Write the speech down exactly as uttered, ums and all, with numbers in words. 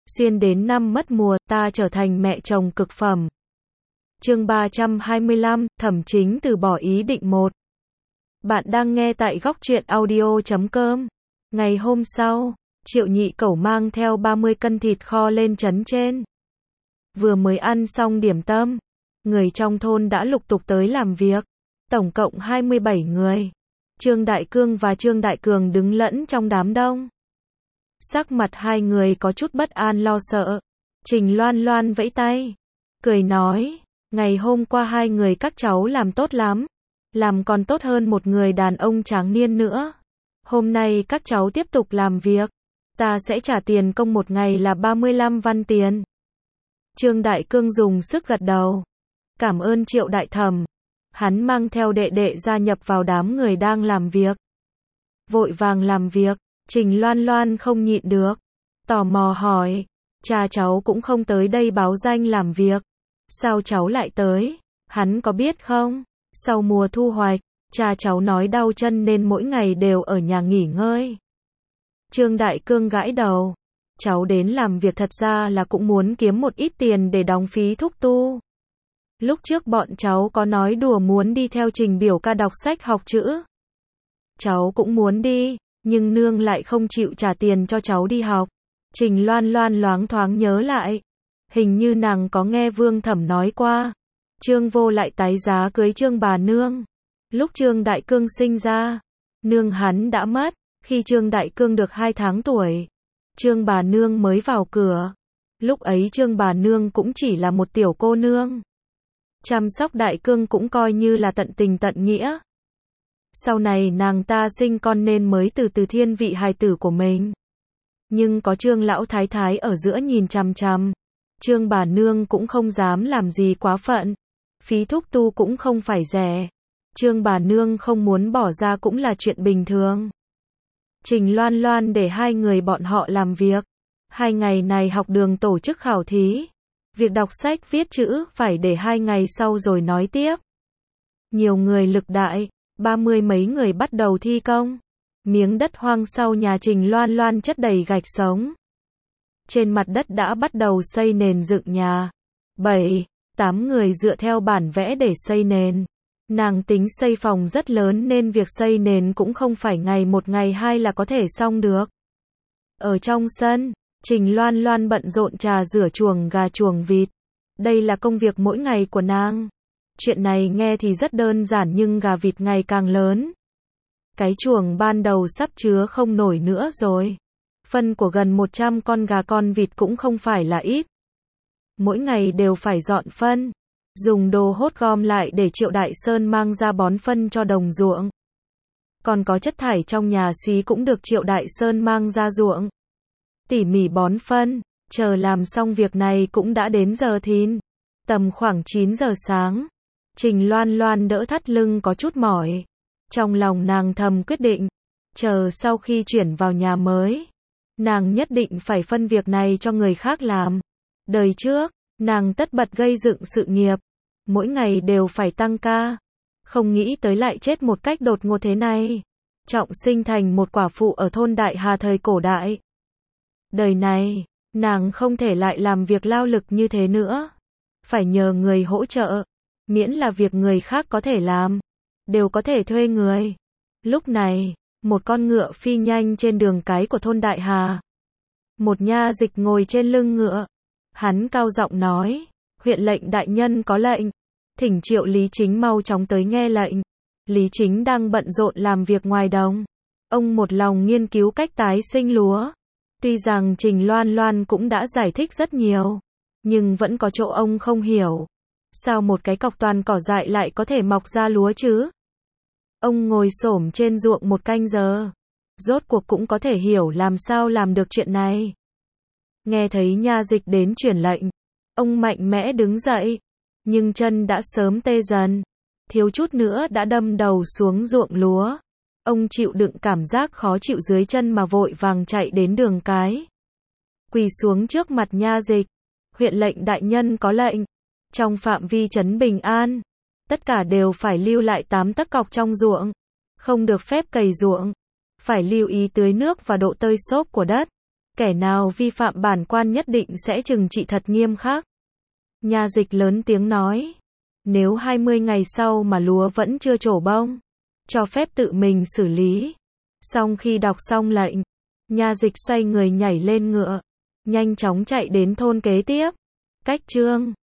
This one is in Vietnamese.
Xuyên đến năm mất mùa, ta trở thành mẹ chồng cực phẩm. Chương ba trăm hai mươi lăm, Thẩm Chính từ bỏ ý định một. Bạn đang nghe tại góc truyện audio chấm com. Ngày hôm sau, Triệu Nhị Cẩu mang theo ba mươi cân thịt kho lên trấn trên. Vừa mới ăn xong điểm tâm, người trong thôn đã lục tục tới làm việc. Tổng cộng hai mươi bảy người. Trương Đại Cương và Trương Đại Cường đứng lẫn trong đám đông. Sắc mặt hai người có chút bất an lo sợ. Trình Loan Loan vẫy tay, cười nói, ngày hôm qua hai người các cháu làm tốt lắm, làm còn tốt hơn một người đàn ông tráng niên nữa. Hôm nay các cháu tiếp tục làm việc, ta sẽ trả tiền công một ngày là ba mươi lăm văn tiền. Trương Đại Cương dùng sức gật đầu. Cảm ơn Triệu Đại Thẩm. Hắn mang theo đệ đệ gia nhập vào đám người đang làm việc. Vội vàng làm việc, Trình Loan Loan không nhịn được, tò mò hỏi, cha cháu cũng không tới đây báo danh làm việc, sao cháu lại tới? Hắn có biết không? Sau mùa thu hoạch, cha cháu nói đau chân nên mỗi ngày đều ở nhà nghỉ ngơi. Trương Đại Cương gãi đầu, cháu đến làm việc thật ra là cũng muốn kiếm một ít tiền để đóng phí thúc tu. Lúc trước bọn cháu có nói đùa muốn đi theo Trình biểu ca đọc sách học chữ. Cháu cũng muốn đi, nhưng nương lại không chịu trả tiền cho cháu đi học. Trình Loan Loan loáng thoáng nhớ lại, hình như nàng có nghe Vương Thẩm nói qua, Trương Vô lại tái giá cưới Trương bà nương. Lúc Trương Đại Cương sinh ra, nương hắn đã mất, khi Trương Đại Cương được hai tháng tuổi, Trương bà nương mới vào cửa. Lúc ấy Trương bà nương cũng chỉ là một tiểu cô nương. Chăm sóc Đại Cương cũng coi như là tận tình tận nghĩa. Sau này nàng ta sinh con nên mới từ từ thiên vị hài tử của mình. Nhưng có Trương lão thái thái ở giữa nhìn chằm chằm, Trương bà nương cũng không dám làm gì quá phận. Phí thúc tu cũng không phải rẻ, Trương bà nương không muốn bỏ ra cũng là chuyện bình thường. Trình Loan Loan để hai người bọn họ làm việc. Hai ngày này học đường tổ chức khảo thí. Việc đọc sách viết chữ phải để hai ngày sau rồi nói tiếp. Nhiều người lực đại, ba mươi mấy người bắt đầu thi công. Miếng đất hoang sau nhà Trình Loan Loan chất đầy gạch sống. Trên mặt đất đã bắt đầu xây nền dựng nhà. Bảy, tám người dựa theo bản vẽ để xây nền. Nàng tính xây phòng rất lớn nên việc xây nền cũng không phải ngày một ngày hai là có thể xong được. Ở trong sân, Trình Loan Loan bận rộn trà rửa chuồng gà chuồng vịt. Đây là công việc mỗi ngày của nàng. Chuyện này nghe thì rất đơn giản nhưng gà vịt ngày càng lớn. Cái chuồng ban đầu sắp chứa không nổi nữa rồi. Phân của gần một trăm con gà con vịt cũng không phải là ít. Mỗi ngày đều phải dọn phân, dùng đồ hốt gom lại để Triệu Đại Sơn mang ra bón phân cho đồng ruộng. Còn có chất thải trong nhà xí cũng được Triệu Đại Sơn mang ra ruộng. Tỉ mỉ bón phân, chờ làm xong việc này cũng đã đến giờ thìn. Tầm khoảng chín giờ sáng, Trình Loan Loan đỡ thắt lưng có chút mỏi. Trong lòng nàng thầm quyết định, chờ sau khi chuyển vào nhà mới, nàng nhất định phải phân việc này cho người khác làm. Đời trước, nàng tất bật gây dựng sự nghiệp, mỗi ngày đều phải tăng ca. Không nghĩ tới lại chết một cách đột ngột thế này. Trọng sinh thành một quả phụ ở thôn Đại Hà thời cổ đại. Đời này, nàng không thể lại làm việc lao lực như thế nữa. Phải nhờ người hỗ trợ, miễn là việc người khác có thể làm, đều có thể thuê người. Lúc này, một con ngựa phi nhanh trên đường cái của thôn Đại Hà. Một nha dịch ngồi trên lưng ngựa. Hắn cao giọng nói, huyện lệnh đại nhân có lệnh, thỉnh Triệu Lý Chính mau chóng tới nghe lệnh. Lý Chính đang bận rộn làm việc ngoài đồng. Ông một lòng nghiên cứu cách tái sinh lúa. Tuy rằng Trình Loan Loan cũng đã giải thích rất nhiều, nhưng vẫn có chỗ ông không hiểu. Sao một cái cọc toàn cỏ dại lại có thể mọc ra lúa chứ? Ông ngồi xổm trên ruộng một canh giờ, rốt cuộc cũng có thể hiểu làm sao làm được chuyện này. Nghe thấy nha dịch đến truyền lệnh, ông mạnh mẽ đứng dậy, nhưng chân đã sớm tê dần, thiếu chút nữa đã đâm đầu xuống ruộng lúa. Ông chịu đựng cảm giác khó chịu dưới chân mà vội vàng chạy đến đường cái. Quỳ xuống trước mặt nha dịch. Huyện lệnh đại nhân có lệnh. Trong phạm vi trấn Bình An, tất cả đều phải lưu lại tám tấc cọc trong ruộng. Không được phép cày ruộng. Phải lưu ý tưới nước và độ tơi xốp của đất. Kẻ nào vi phạm bản quan nhất định sẽ trừng trị thật nghiêm khắc. Nha dịch lớn tiếng nói. Nếu hai mươi ngày sau mà lúa vẫn chưa trổ bông, cho phép tự mình xử lý. Xong khi đọc xong lệnh, nha dịch xoay người nhảy lên ngựa, nhanh chóng chạy đến thôn kế tiếp. Cách chương